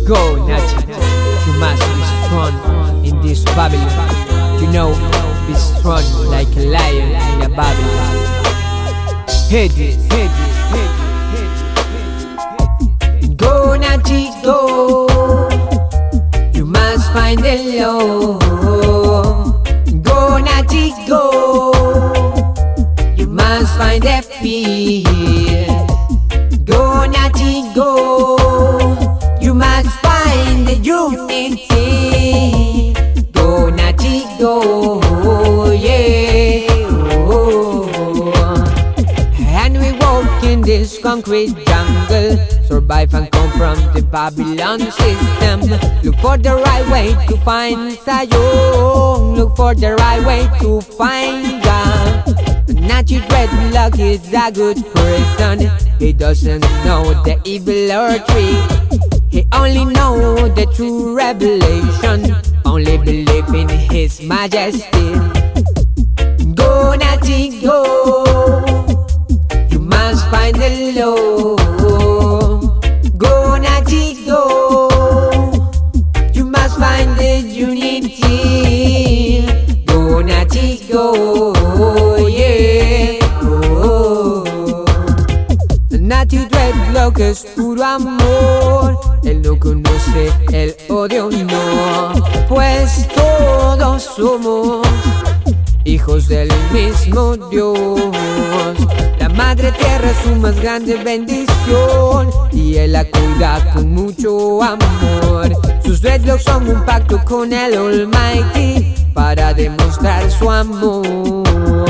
Go, Natty, you must be strong in this Babylon. You know, be strong like a lion in a Babylon. Head it, head it, head it. Go, Natty, go. You must find the Lord. Go, Natty, go. You must find the peace. Go, Natty, go. You must find the unity. Go, Natty, go, yeah. Oh. And we walk in this concrete jungle, survive and come from the Babylon system. Look for the right way to find Zion. Look for the right way to find God. Natty Dreadlock is a good person. He doesn't know the evil or trick. He only know the true revelation. Only believe in His majesty. Go, Natty, go. You must find the Lord. Go, Natty, go. You must find the unity. Go, Natty, go, yeah. Oh. Natty Dreadlock es puro amor. Él no conoce el odio, no. Pues todos somos hijos del mismo Dios. La Madre Tierra es su más grande bendición y Él la cuida con mucho amor. Sus dreadlocks son un pacto con el Almighty para demostrar su amor.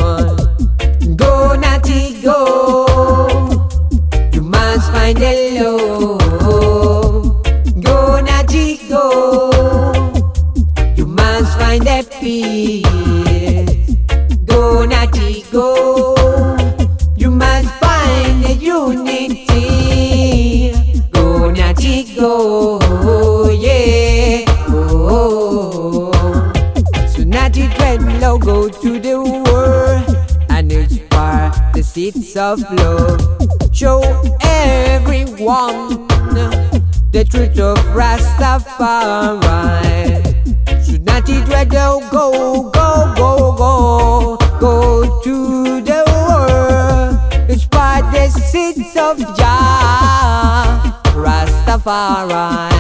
Go, Natty, go. You must find the Lord. Go, Natty, go. You must find the peace. Go, Natty, go. You must find the unity. Go, Natty, go, yeah. Oh. So Natty Dreadlock go to the world and inspire the seeds of love. Show everyone the truth of Rastafari. So Natty Dreadlock go, go, go, go. Go to the world, inspire the seeds of Jah Rastafari.